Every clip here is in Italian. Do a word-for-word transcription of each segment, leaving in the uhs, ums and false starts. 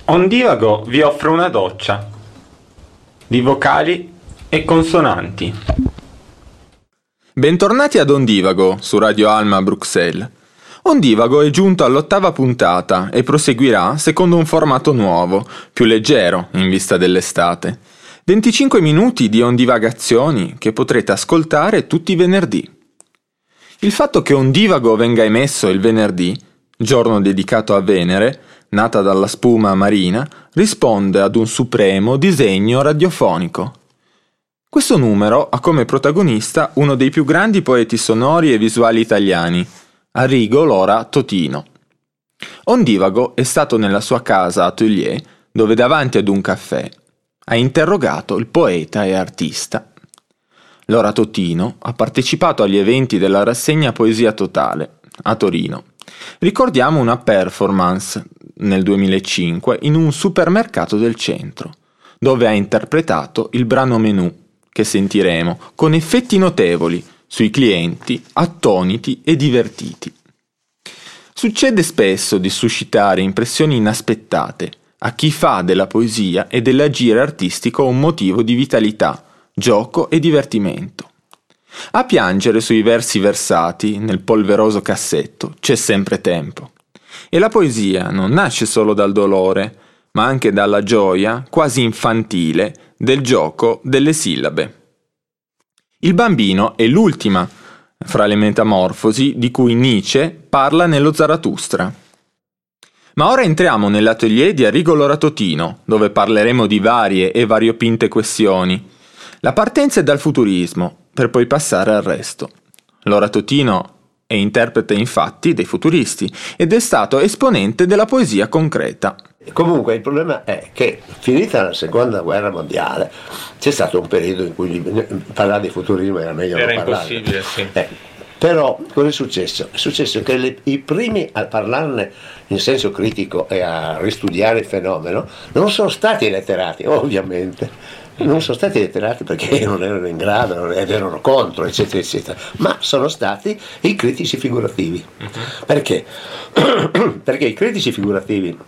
Ondivago vi offre una doccia di vocali e consonanti. Bentornati ad Ondivago su Radio Alma Bruxelles. Ondivago è giunto all'ottava puntata e proseguirà secondo un formato nuovo, più leggero in vista dell'estate. venticinque minuti di ondivagazioni che potrete ascoltare tutti i venerdì. Il fatto che Ondivago venga emesso il venerdì, giorno dedicato a Venere, nata dalla spuma marina, risponde ad un supremo disegno radiofonico. Questo numero ha come protagonista uno dei più grandi poeti sonori e visuali italiani, Arrigo Lora Totino. Ondivago è stato nella sua casa atelier, dove davanti ad un caffè ha interrogato il poeta e artista. Lora Totino ha partecipato agli eventi della rassegna Poesia Totale a Torino. Ricordiamo una performance nel duemilacinque in un supermercato del centro, dove ha interpretato il brano Menù, che sentiremo, con effetti notevoli sui clienti attoniti e divertiti. Succede spesso di suscitare impressioni inaspettate a chi fa della poesia e dell'agire artistico un motivo di vitalità, gioco e divertimento. A piangere sui versi versati nel polveroso cassetto c'è sempre tempo. E la poesia non nasce solo dal dolore, ma anche dalla gioia, quasi infantile, del gioco delle sillabe. Il bambino è l'ultima fra le metamorfosi di cui Nietzsche parla nello Zarathustra. Ma ora entriamo nell'atelier di Arrigo Lora Totino, dove parleremo di varie e variopinte questioni. La partenza è dal futurismo, per poi passare al resto. Lora Totino è interprete infatti dei futuristi ed è stato esponente della poesia concreta. Comunque il problema è che finita la seconda guerra mondiale c'è stato un periodo in cui parlare di futurismo era meglio Era non parlare. impossibile, sì. Eh, però cosa è successo? È successo che le, i primi a parlarne in senso critico e a ristudiare il fenomeno non sono stati i letterati, ovviamente. Non sono stati letterati perché non erano in grado ed erano contro, eccetera, eccetera, ma sono stati i critici figurativi. Uh-huh. Perché? Perché i critici figurativi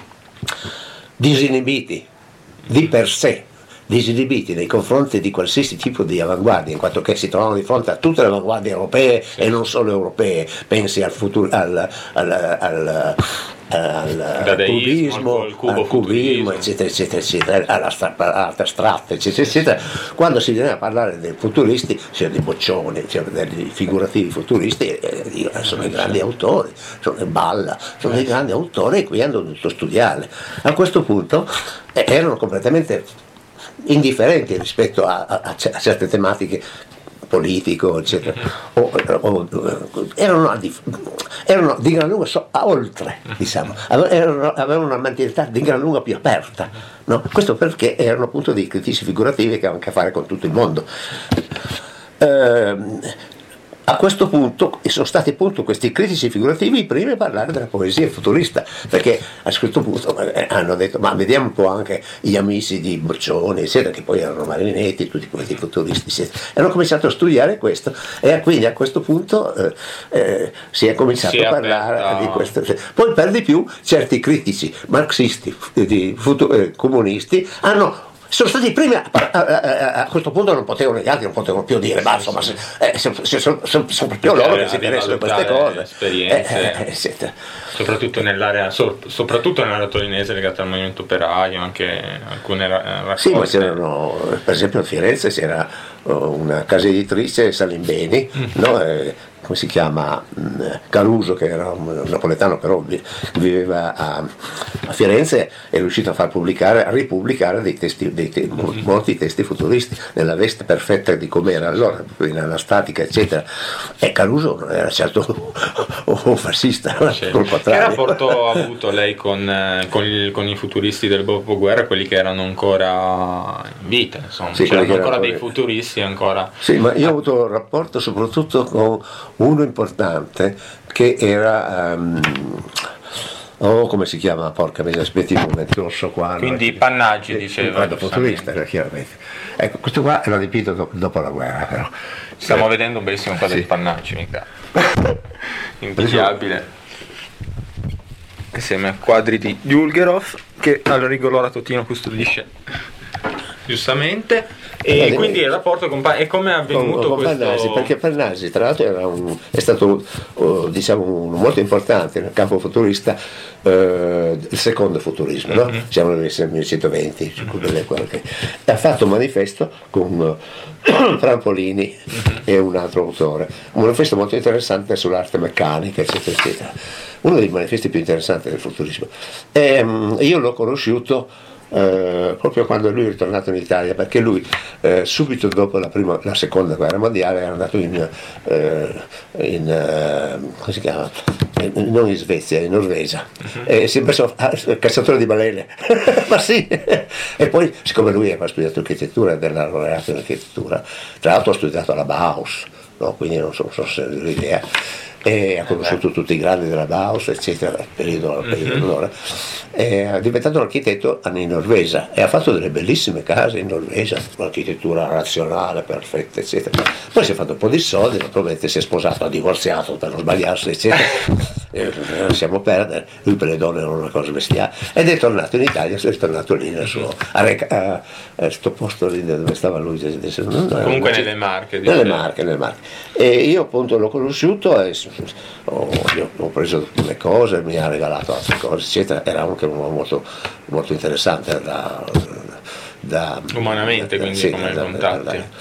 disinibiti di per sé, disinibiti nei confronti di qualsiasi tipo di avanguardia, in quanto che si trovano di fronte a tutte le avanguardie europee e non solo europee, pensi al futuro, al, al, al, al cubismo, al, cubo al cubismo, eccetera, eccetera, eccetera, all'arte astratta, eccetera, eccetera. Quando si viene a parlare dei futuristi, cioè dei boccioni, cioè dei figurativi futuristi, eh, sono dei grandi autori, sono dei Balla, sono dei grandi autori e qui hanno dovuto studiare. A questo punto eh, erano completamente indifferenti rispetto a, a, a certe tematiche politico, eccetera, o, o, erano, erano di gran lunga so, oltre, diciamo, avevano, avevano una mentalità di gran lunga più aperta, no? Questo perché erano appunto dei critici figurativi che avevano a che fare con tutto il mondo. Ehm, A questo punto sono stati appunto questi critici figurativi i primi a parlare della poesia futurista, perché a questo punto eh, hanno detto ma vediamo un po' anche gli amici di Boccioni, eccetera, che poi erano Marinetti, tutti questi futuristi, eccetera. E hanno cominciato a studiare questo e quindi a questo punto eh, eh, si è cominciato si a parlare aperta. Di questo. Poi per di più certi critici marxisti, di futu- eh, comunisti hanno sono stati i primi a, a, a, a questo punto non potevano gli altri non potevano più dire ma insomma se, eh, se, se, sono, sono, sono proprio loro che si interessano di queste cose, esperienze, eh, eh, soprattutto nell'area so, soprattutto nell'area torinese legata al movimento operaio, anche alcune raccolte. Sì, ma c'erano, per esempio a Firenze c'era una casa editrice Salimbeni, mm. no? eh, come si chiama, Caruso, che era un napoletano però viveva a, a Firenze, è riuscito a far pubblicare, a ripubblicare dei testi, dei te, molti testi futuristi nella veste perfetta di com'era allora, in anastatica eccetera, e Caruso non era certo un fascista, certo. Che rapporto ha avuto lei con, con, il, con i futuristi del dopoguerra, quelli che erano ancora in vita, insomma, sì, c'erano ancora dei futuristi ancora. Sì, ma io ho avuto un rapporto soprattutto con uno importante che era um, oh come si chiama, porca miseria, aspetti un momento, lo so qua. Quindi no? Pannaggi eh, diceva il futurista, chiaramente. Ecco, questo qua era dipinto dopo, dopo la guerra però. Stiamo eh. vedendo un bellissimo quadro sì. di Pannaggi, mica invidiabile, insieme a quadri di Julgerov che Alrigo Lora Totino custodisce giustamente. E quindi il rapporto con e come è avvenuto con, con questo? Parnasi, perché Parnasi tra l'altro era un, è stato uh, diciamo un, molto importante nel campo futurista, uh, il secondo futurismo, no? Mm-hmm. Siamo nel millenovecentoventi, mm-hmm. che, ha fatto un manifesto con uh, Prampolini mm-hmm. e un altro autore, un manifesto molto interessante sull'arte meccanica, eccetera eccetera, uno dei manifesti più interessanti del futurismo. E, um, io l'ho conosciuto Uh, proprio quando lui è ritornato in Italia, perché lui uh, subito dopo la, prima, la seconda guerra mondiale era andato in, uh, in uh, come si chiama? In, non in Svezia, in Norvegia, uh-huh. e si è messo a cacciatore di balene ma sì, e poi siccome lui aveva studiato architettura ed era laureato in architettura, tra l'altro ha studiato alla Bauhaus, no? Quindi non so, non so se è l'idea, e ha conosciuto tutti i grandi della Bauhaus, eccetera, periodo, periodo d'onore. È diventato un architetto in Norvegia e ha fatto delle bellissime case in Norvegia, un'architettura razionale, perfetta, eccetera. Poi si è fatto un po' di soldi, probabilmente si è sposato, ha divorziato per non sbagliarsi, eccetera. E lasciamo perdere, lui per le donne era una cosa bestiale, ed è tornato in Italia, è tornato lì nel suo a, a, a sto posto lì dove stava lui, non, comunque nelle Marche, nelle Marche, nelle Marche. E io appunto l'ho conosciuto e ho, ho preso le cose, mi ha regalato altre cose, eccetera. Era anche un uomo molto, molto interessante da, da umanamente, da, quindi sì, come da, contatti. Da, da,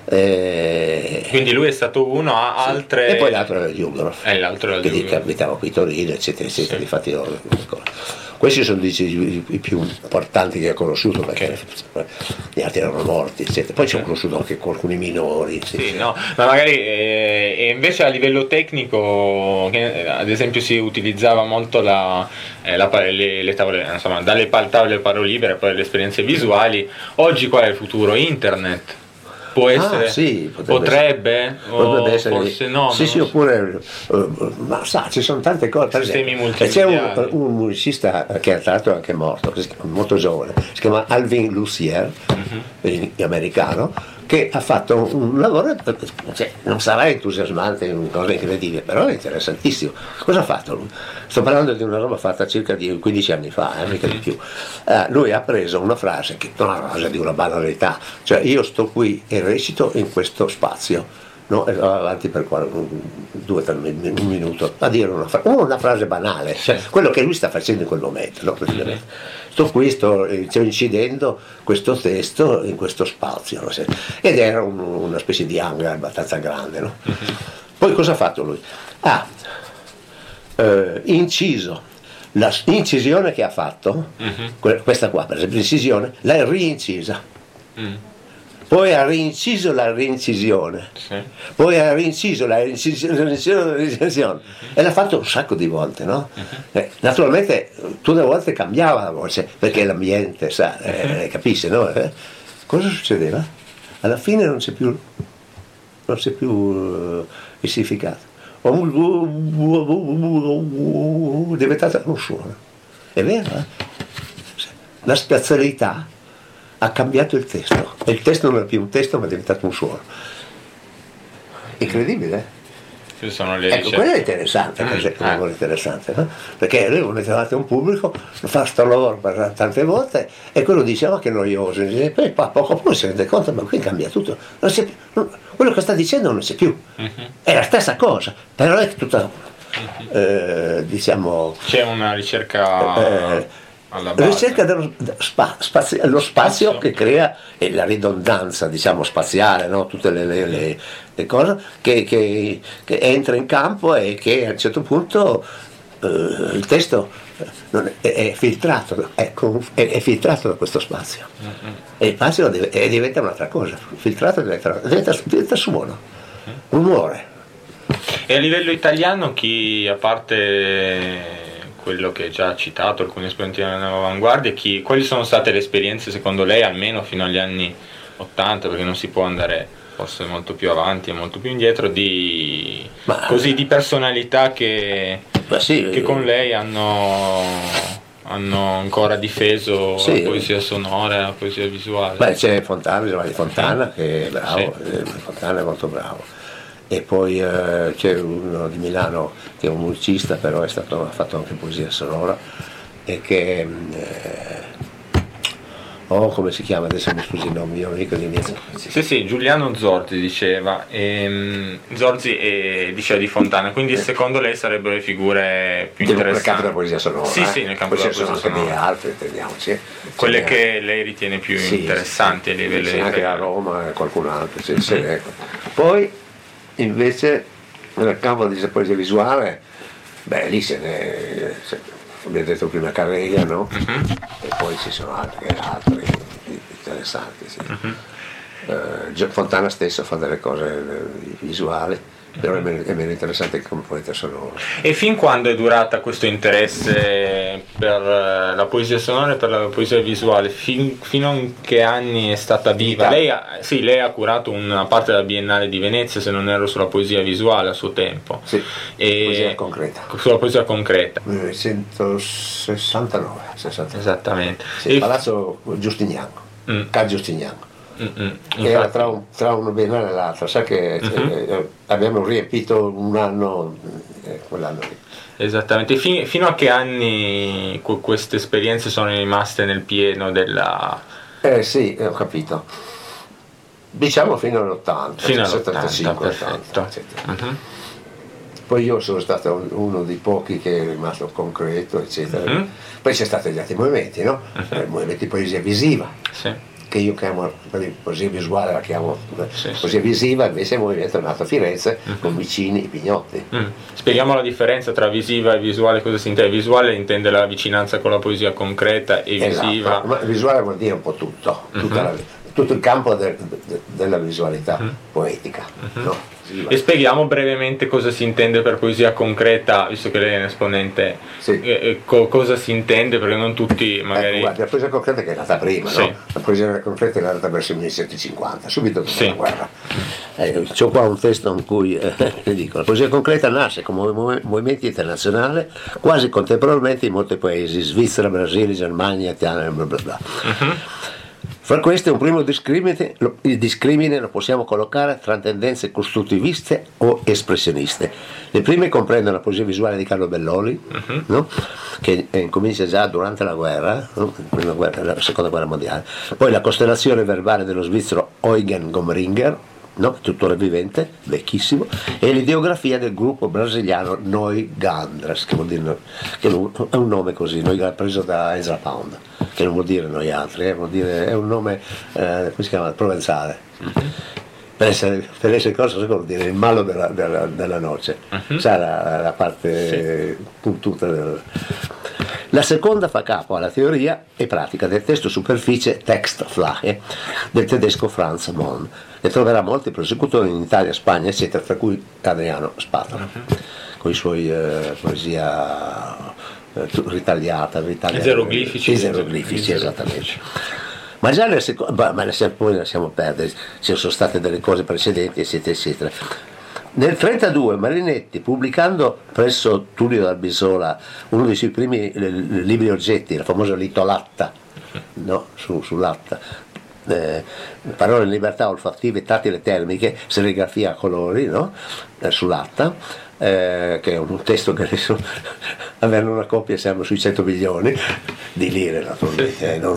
E... quindi lui è stato uno, ha altre sì. E poi l'altro era Jugendorf, eh, l'altro era che, che abitava qui a Torino, eccetera eccetera, sì. Infatti io, questi sono i, i più importanti che ho conosciuto, perché okay. Gli altri erano morti, eccetera. Poi ci ho conosciuto anche alcuni minori, sì, sì, no, ma magari eh, e invece a livello tecnico, che, ad esempio si utilizzava molto la, eh, la, le, le tavole, insomma, dalle tavole paro libere, poi le esperienze visuali. Oggi qual è il futuro? Internet? Può essere, ah, sì, potrebbe, potrebbe, essere, potrebbe essere, forse no. Sì, sì, oppure, uh, ma sa, ci sono tante cose. Sistemi multimediali. C'è un, un musicista che tra l'altro è anche morto, molto giovane, si chiama Alvin Lucier, uh-huh. americano, che ha fatto un, un lavoro, cioè, non sarà entusiasmante, una cosa incredibile, però è interessantissimo. Cosa ha fatto lui? Sto parlando di una roba fatta circa di quindici anni fa, eh, mica di più. Eh, lui ha preso una frase, che non è una frase di una banalità, cioè io sto qui e recito in questo spazio, no? E va avanti per due, tre, un minuto a dire una, fra- una frase banale, cioè quello che lui sta facendo in quel momento, no? Praticamente. Sto qui, sto, sto incidendo questo testo in questo spazio, no? Ed era un, una specie di hangar abbastanza grande, no? Poi cosa ha fatto lui? Ha eh, inciso la incisione che ha fatto, uh-huh. questa qua per esempio, l'incisione, l'ha rincisa. Mm. Poi ha rinciso la rincisione, sì. Poi ha rinciso la rincisione, la rincisione, la rincisione. Uh-huh. E l'ha fatto un sacco di volte, no? Uh-huh. Eh, naturalmente tutte le volte cambiava la voce, perché l'ambiente, sa, eh, uh-huh. capisce, no? Eh? Cosa succedeva? Alla fine non c'è più, non c'è più uh, il significato. È diventata un suono. È vero, eh? La spazialità ha cambiato il testo, e il testo non è più un testo, ma è diventato un suono. Incredibile, eh? Sono le ecco, quello è interessante, per esempio, ah. interessante, no? Perché lui mette davanti a un pubblico, fa sto lavoro per tante volte e quello dice ma che noioso, e poi poco a poco si rende conto, ma qui cambia tutto, non c'è più, non, quello che sta dicendo non c'è più, uh-huh. È la stessa cosa, però è tutta, uh-huh. eh, diciamo, c'è una ricerca eh, alla base. Ricerca dello spa, spazio, lo spazio che crea e la ridondanza, diciamo, spaziale, no? Tutte le, le, le, le cose che, che, che entra in campo e che a un certo punto eh, il testo non è, è filtrato, è, è, è filtrato da questo spazio, uh-huh. E il spazio deve, e diventa un'altra cosa, filtrato diventa, diventa, diventa suono, uh-huh. Rumore. E a livello italiano chi, a parte quello che già ha citato, alcuni esponenti della nuova avanguardia, chi, quali sono state le esperienze secondo lei, almeno fino agli anni ottanta, perché non si può andare forse molto più avanti e molto più indietro, di, ma, così, di personalità che, sì, che con lei hanno, hanno ancora difeso, sì, la poesia sonora, la poesia visuale? Beh, c'è Fontana, Giovanni Fontana, che è bravo, sì. Fontana è molto bravo. E poi eh, c'è uno di Milano che è un musicista, però è stato, ha fatto anche poesia sonora, e che eh, oh, come si chiama adesso, mi scusi il nome, mio amico di mia. Sì, sì, Giuliano Zorzi diceva, ehm, Zorzi e diceva di Fontana, quindi secondo lei sarebbero le figure più interessanti nel campo della poesia sonora. Sì, eh? sì, nel campo Poi della poesia sonora. Poi ci sono anche altre, intendiamoci. Quelle ce che lei ritiene più sì, interessanti a livello sì, di anche a Roma e qualcun altro. Sì, sì, ecco. Poi invece nel campo della poesia visuale, beh, lì se ne se, abbiamo detto prima Carrega, no? Uh-huh. E poi ci sono altri, altri interessanti, sì. Uh-huh. uh, Fontana stesso fa delle cose visuali, però è meno, è meno interessante come poeta sonoro. E fin quando è durata questo interesse per la poesia sonora e per la poesia visuale? Fin, fino a che anni è stata viva? Lei ha, sì, lei ha curato una parte della Biennale di Venezia, se non erro, sulla poesia visuale a suo tempo. Sì, e poesia concreta. Sulla poesia concreta. millenovecentosessantanove. sessantanove. Esattamente. Sì, e Palazzo Giustiniano, mm. Ca Giustiniano. Mm-hmm. Era tra, un, tra una biennale e l'altra, sa che mm-hmm. eh, abbiamo riempito un anno, eh, quell'anno lì. Esattamente, fin, fino a che anni que- queste esperienze sono rimaste nel pieno della... Eh sì, ho capito. Diciamo fino all'ottanta, fino settantacinque, perfetto. ottanta, Mm-hmm. Poi io sono stato uno dei pochi che è rimasto concreto, eccetera. Mm-hmm. Poi c'è stato gli altri movimenti, no? Mm-hmm. Movimenti di poesia visiva. Sì. Che io chiamo poesia visuale, la chiamo sì, poesia sì. visiva, invece il movimento è nato a Firenze mm-hmm. con Vicini e Pignotti. Mm. Spieghiamo la differenza tra visiva e visuale, cosa si intende? Visuale intende la vicinanza con la poesia concreta e visiva. Esatto. Ma visuale vuol dire un po' tutto, mm-hmm. tutta la, tutto il campo de, de, della visualità mm-hmm. poetica. Mm-hmm. No? E spieghiamo brevemente cosa si intende per poesia concreta, visto che lei è un esponente, sì. eh, co- cosa si intende, perché non tutti magari... Eh, guarda, la poesia concreta che è nata prima, sì. no? La poesia concreta è nata verso il millenovecentocinquanta, subito dopo sì. la guerra. Eh, c'ho qua un testo in cui eh, dico, la poesia concreta nasce come mov- movimento internazionale quasi contemporaneamente in molti paesi, Svizzera, Brasile, Germania, Italia, bla bla bla. Uh-huh. Fra queste un primo discrimine lo, il discrimine lo possiamo collocare tra tendenze costruttiviste o espressioniste. Le prime comprendono la poesia visuale di Carlo Belloli, uh-huh. no? che eh, comincia già durante la guerra, no? Prima guerra, la seconda guerra mondiale, poi la costellazione verbale dello svizzero Eugen Gomringer, no? tuttora vivente, vecchissimo, e l'ideografia del gruppo brasiliano Noi Gandras, che vuol dire, che è un nome così, Noi preso da Ezra Pound, che non vuol dire noi altri, eh, vuol dire, è un nome, eh, come si chiama, provenzale. Uh-huh. Per essere, per essere cosa, vuol dire il malo della, della, della noce, uh-huh. sa la, la parte sì. puntuta del... La seconda fa capo alla teoria e pratica del testo superficie Textfläche del tedesco Franz Mohn. Ne troverà molti prosecutori in Italia, Spagna, eccetera, tra cui Adriano Spatola, uh-huh. con i suoi eh, poesia eh, ritagliata, ritagliata eseroglifici, eseroglifici, esattamente. Ma già nel secondo, ma poi lasciamo perdere, ci sono state delle cose precedenti, eccetera, eccetera. Nel trentadue Marinetti, pubblicando presso Tullio d'Albisola uno dei suoi primi libri oggetti, la famosa litolatta, no? Su, sull'atta, eh, parole in libertà olfattive, tattile e termiche, serigrafia a colori, no? eh, sull'atta, eh, che è un testo che adesso, avendo una coppia siamo sui cento milioni di lire naturalmente, eh, no?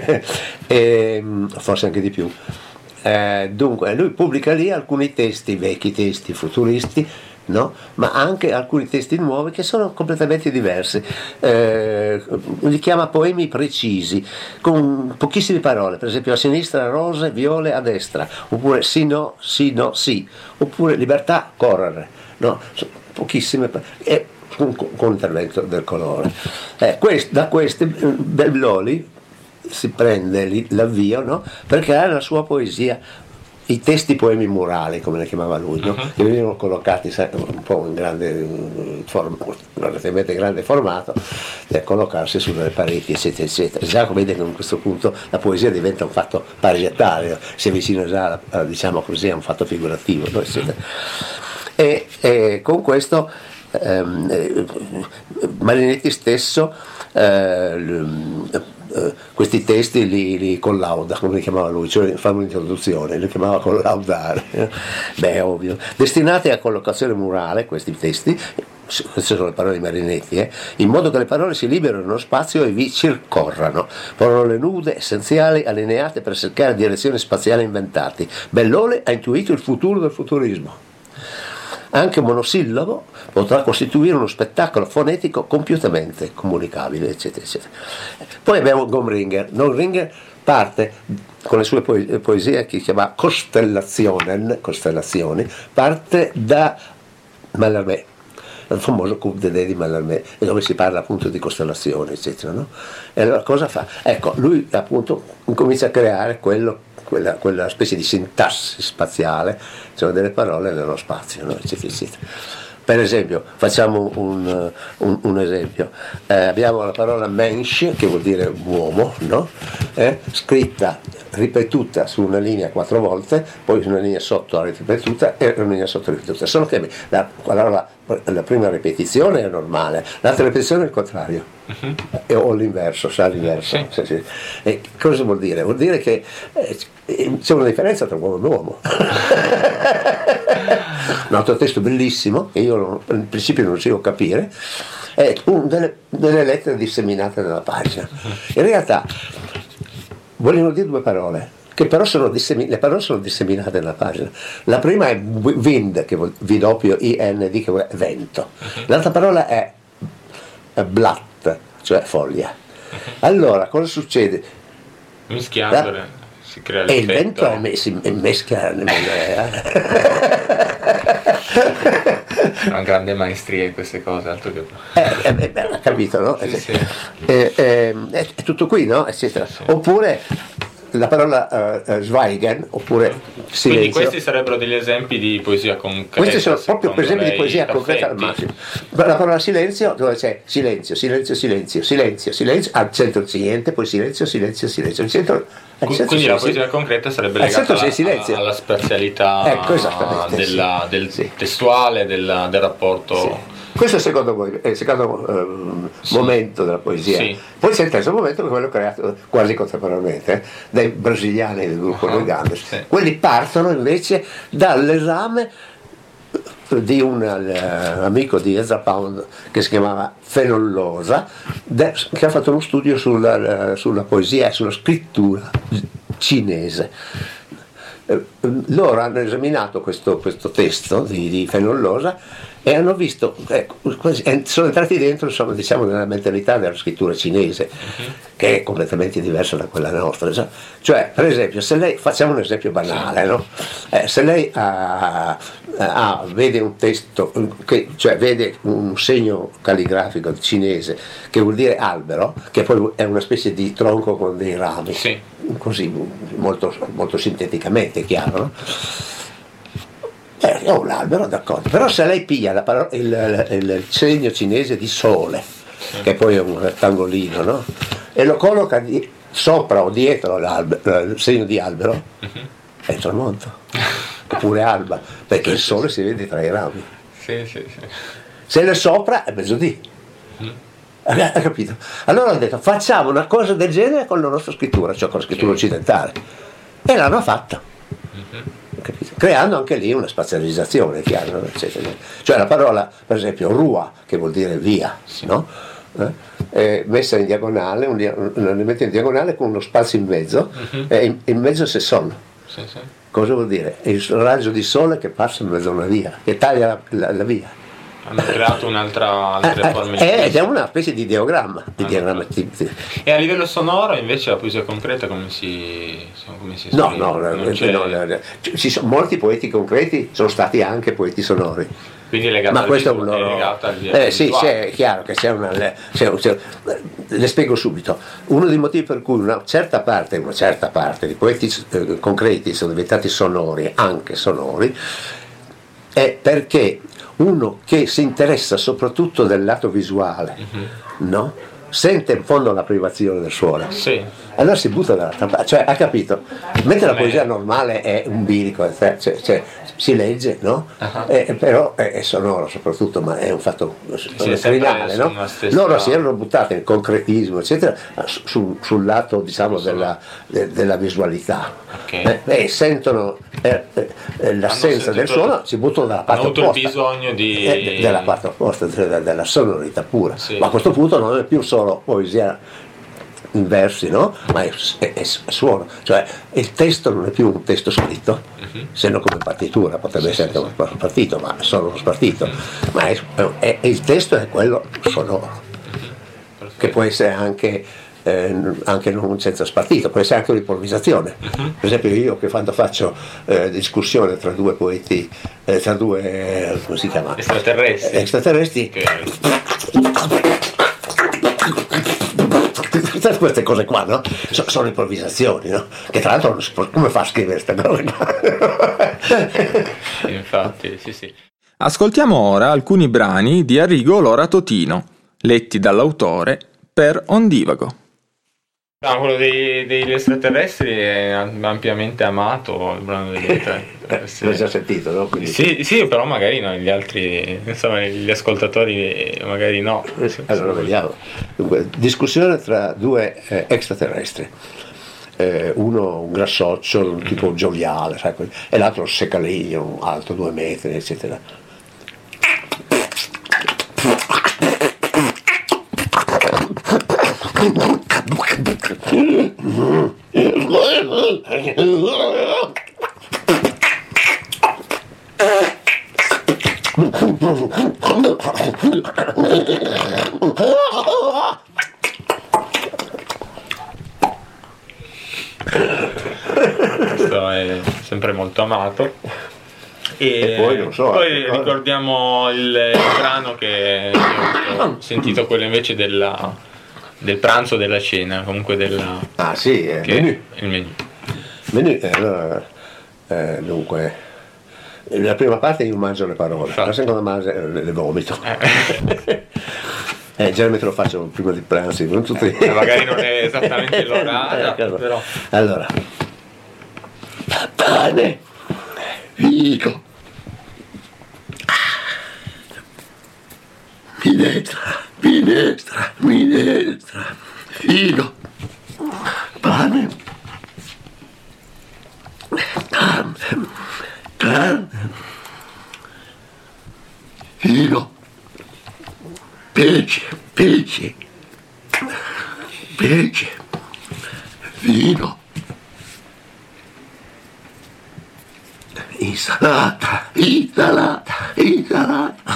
e, forse anche di più. Eh, dunque lui pubblica lì alcuni testi, vecchi testi futuristi, no? Ma anche alcuni testi nuovi che sono completamente diversi, eh, li chiama poemi precisi con pochissime parole, per esempio a sinistra rose, viole, a destra, oppure sì no, sì no, sì, oppure libertà, correre, no? Pochissime parole, con, con intervento del colore. Eh, quest, da questi Belloli si prende l'avvio, no? Per creare la sua poesia, i testi poemi murali, come le chiamava lui, no? Uh-huh. Che venivano collocati un po' in grande formato, relativamente grande formato, per collocarsi sulle pareti, eccetera, eccetera. Già vede che a questo punto la poesia diventa un fatto parietario, si avvicina già a, diciamo così, a un fatto figurativo, no? Eccetera. E, e con questo ehm, eh, Marinetti stesso eh, Uh, questi testi li, li collauda, come li chiamava lui, cioè fanno un'introduzione, li chiamava collaudare, beh ovvio, destinati a collocazione murale, questi testi queste sono le parole di Marinetti, eh, in modo che le parole si liberino nello spazio e vi circorrano, parole nude, essenziali, allineate per cercare direzioni spaziali inventati. Bellone ha intuito il futuro del futurismo. Anche un monosillabo potrà costituire uno spettacolo fonetico compiutamente comunicabile, eccetera, eccetera. Poi abbiamo Gomringer. Gomringer parte con le sue poesie che si chiama Costellazionen, Costellazioni, parte da Mallarmé, il famoso Coup de Dé di Mallarmé, dove si parla appunto di costellazioni, eccetera, no? E allora cosa fa? Ecco, lui appunto comincia a creare quello Quella, quella specie di sintassi spaziale, cioè delle parole nello spazio, no? eccetera, eccetera. Per esempio, facciamo un, un, un esempio, eh, abbiamo la parola Mensch, che vuol dire uomo, no? eh, scritta, ripetuta su una linea quattro volte, poi su una linea sotto ripetuta e una linea sotto ripetuta, solo che la, la, la prima ripetizione è normale, l'altra ripetizione è il contrario, uh-huh. e, o l'inverso, sa l'inverso. Sì. Sì, sì. E cosa vuol dire? Vuol dire che eh, c'è una differenza tra uomo e uomo. Un altro testo bellissimo, che io non, in principio non riuscivo a capire, è un, delle, delle lettere disseminate nella pagina. In realtà vogliono dire due parole, che però sono dissemi- le parole sono disseminate nella pagina. La prima è wind, che vuol V W I N D, che vuol dire vento. L'altra parola è blatt, cioè foglia. Allora, cosa succede? Mischiandole. La, si crea e il vento è me- si mesca una grande maestria in queste cose, altro che eh, eh, eh, capito, no? Sì, sì. Eh, eh, è, è tutto qui, no? Eccetera. Sì. Oppure la parola uh, uh, Schweigen, oppure silenzio. Quindi questi sarebbero degli esempi di poesia concreta. Questi sono proprio esempi di poesia concreta al massimo. La parola silenzio, dove c'è silenzio, silenzio, silenzio, silenzio, silenzio, al centro c'è niente, poi silenzio, silenzio, silenzio. Al centro, al centro quindi la poesia concreta sarebbe legata alla, alla spazialità, ecco, della, sì. del sì. testuale, della, del rapporto. Sì. Questo è il secondo, è il secondo um, sì. momento della poesia. Sì. Poi c'è il terzo momento, che è quello creato quasi contemporaneamente eh, dai brasiliani del gruppo uh-huh. Ganders. Sì. Quelli partono invece dall'esame di un uh, amico di Ezra Pound che si chiamava Fenollosa, de, che ha fatto uno studio sulla, uh, sulla poesia e sulla scrittura cinese. Loro hanno esaminato questo, questo testo di, di Fenollosa e hanno visto, ecco, sono entrati dentro, insomma, diciamo, nella mentalità della scrittura cinese, uh-huh. che è completamente diversa da quella nostra. Cioè, per esempio, se lei, facciamo un esempio banale, no? eh, se lei ha, ha, vede un testo, che, cioè vede un segno calligrafico cinese che vuol dire albero, che poi è una specie di tronco con dei rami, sì. così molto, molto sinteticamente chiaro, no? È un albero, d'accordo, però se lei piglia la parola, il, il, il segno cinese di sole, che poi è un rettangolino, no? E lo colloca di, sopra o dietro il segno di albero, è il tramonto, oppure alba, perché il sole si vede tra i rami. Sì, sì, sì. Se è sopra è mezzodì. Hai capito? Allora ho detto, facciamo una cosa del genere con la nostra scrittura, cioè con la scrittura occidentale, e l'hanno fatta. Creando anche lì una spazializzazione, chiaro, eccetera. Cioè la parola, per esempio, rua, che vuol dire via, sì. no? eh? È messa in diagonale, un, un elemento in diagonale con uno spazio in mezzo, uh-huh. e in, in mezzo c'è sonno. Sì, sì. Cosa vuol dire? È il raggio di sole che passa in mezzo a una via, che taglia la, la, la via. Hanno creato un'altra altre eh, forme eh, di è una specie di diagramma, di ah, diagramma no. E a livello sonoro invece la poesia concreta come si, come si esprime? No, no, no, no, ci sono molti poeti concreti, sono stati anche poeti sonori. Quindi legata ma al questo visuale, è un loro... legata al eh, sì, c'è, è chiaro che c'è una c'è, c'è, le spiego subito. Uno dei motivi per cui una certa parte una certa parte di poeti eh, concreti sono diventati sonori, anche sonori, è perché uno che si interessa soprattutto del lato visuale, uh-huh. no? sente in fondo la privazione del suono, Sì. allora si butta dall'altra parte, cioè ha capito, mentre la poesia normale è un bilico, cioè, cioè, si legge, no? Uh-huh. Eh, però è, è sonoro soprattutto, ma è un fatto finale, no? Stessa... Loro si erano buttati nel concretismo, eccetera, su, sul lato, diciamo, della, de, della visualità. Okay. Eh, e sentono eh, eh, l'assenza del suono, si buttano dalla parte opposta. Hanno avuto il bisogno di... eh, della parte opposta, della, della sonorità pura. Sì. Ma a questo punto non è più solo poesia in versi, no? Ma è, è, è suono, cioè il testo non è più un testo scritto, uh-huh. se no come partitura, potrebbe sì, essere sì, anche sì. spartito, ma solo spartito, uh-huh. ma è, è, è, il testo è quello sonoro, uh-huh. che può essere anche, eh, anche non senza spartito, può essere anche un'improvvisazione. Uh-huh. Per esempio io che quando faccio eh, discussione tra due poeti, eh, tra due, eh, come si chiama? Extraterrestri. Extraterrestri. Okay. Tutte queste cose qua, no? So, sono improvvisazioni, no? Che tra l'altro come fa a scrivere queste cose qua? Infatti, sì, sì. Ascoltiamo ora alcuni brani di Arrigo Lora Totino, letti dall'autore per Ondivago. No, quello dei, degli extraterrestri è ampiamente amato, il brano degli extraterrestri. L'ho già sentito, no? Quindi... Sì, sì, però magari no, gli altri, insomma, gli ascoltatori magari no. Allora vediamo. Dunque, discussione tra due eh, extraterrestri. Eh, uno un grassoccio, un tipo gioviale, sai, e l'altro un seccaligno, alto due metri, eccetera. Questo è sempre molto amato. E, e poi, non so, poi ricordiamo il, il brano che ho sentito, quello invece della, del pranzo, della cena, comunque della... Ah sì, è che menù. Il menù. menù eh, allora, eh, dunque, la prima parte io mangio le parole, infatti. La seconda mangio le, le vomito. Eh. Eh, generalmente lo faccio prima di pranzo, non tutti. Eh, magari non è esattamente l'ora, eh, però. Allora, pane, figo, minestra, minestra, minestra, figo, pane, carne, carne, figo, pesce, pesce, pesce, vino, insalata, insalata, insalata,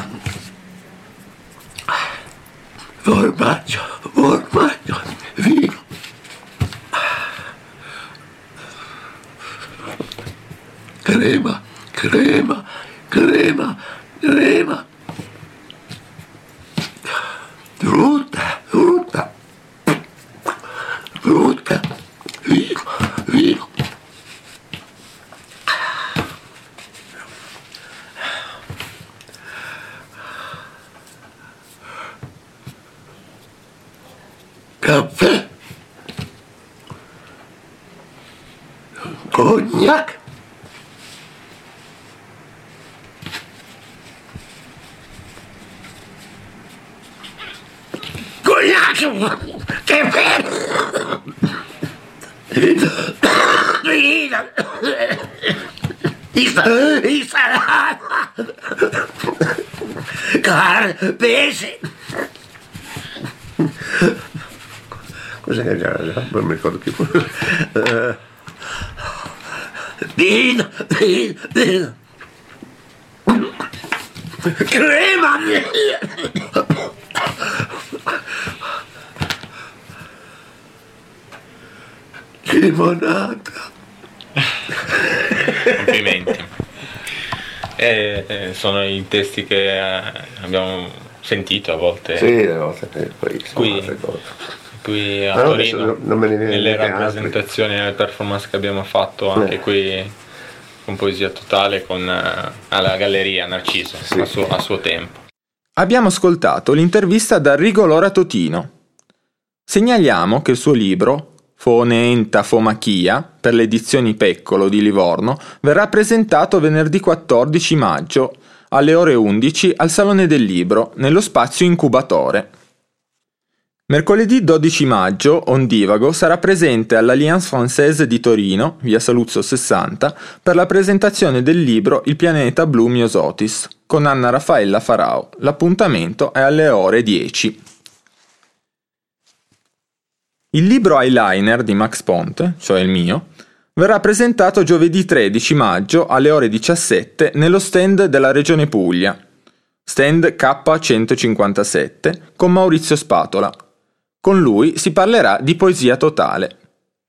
formaggio, formaggio, vino, crema, crema, crema, crema, frutta, frutta, frutta, vino, vino. Caffè, cognac, cognac, che bello, insalata, carne, pesce. Cos'è che già, non mi ricordo più. Uh, vino, vino, vino. Crema. Limonata. Complimenti. Eh, eh, sono i testi che eh, abbiamo sentito a volte. Sì, a volte eh, poi qui, qui a no, Torino, non, non me ne nelle rappresentazioni, nelle performance che abbiamo fatto anche eh. qui con Poesia Totale con uh, alla Galleria Narciso, sì. a, suo, a suo tempo. Abbiamo ascoltato l'intervista da Arrigo Lora Totino. Segnaliamo che il suo libro Foneenta Fomachia, per le edizioni Peccolo di Livorno, verrà presentato venerdì quattordici maggio alle ore undici al Salone del Libro, nello spazio Incubatore. Mercoledì dodici maggio Ondivago sarà presente all'Alliance Française di Torino, via Saluzzo sessanta, per la presentazione del libro Il pianeta blu Myosotis, con Anna Raffaella Farao. L'appuntamento è alle ore dieci. Il libro Eyeliner di Max Ponte, cioè il mio, verrà presentato giovedì tredici maggio alle ore diciassette nello stand della Regione Puglia, stand K centocinquantasette, con Maurizio Spatola. Con lui si parlerà di poesia totale.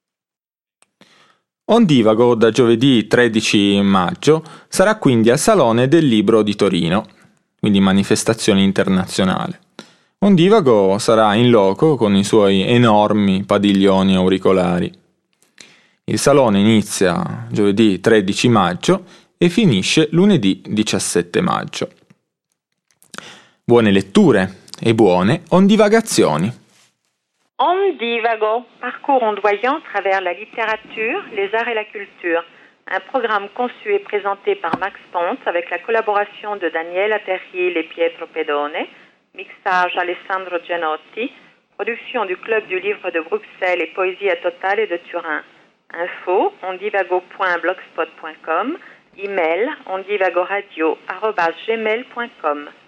Ondivago da giovedì tredici maggio sarà quindi al Salone del Libro di Torino, quindi manifestazione internazionale. Ondivago sarà in loco con i suoi enormi padiglioni auricolari. Il salone inizia giovedì tredici maggio e finisce lunedì diciassette maggio. Buone letture e buone ondivagazioni. Ondivago, parcours ondoyant à travers la littérature, les arts et la culture. Un programme conçu et présenté par Max Ponte avec la collaboration de Daniela Terril et Pietro Pedone. Mixage Alessandro Gianotti, production du Club du Livre de Bruxelles et Poésie Totale de Turin. Info ondivago point blogspot point com, email ondivagoradio arobase gmail point com.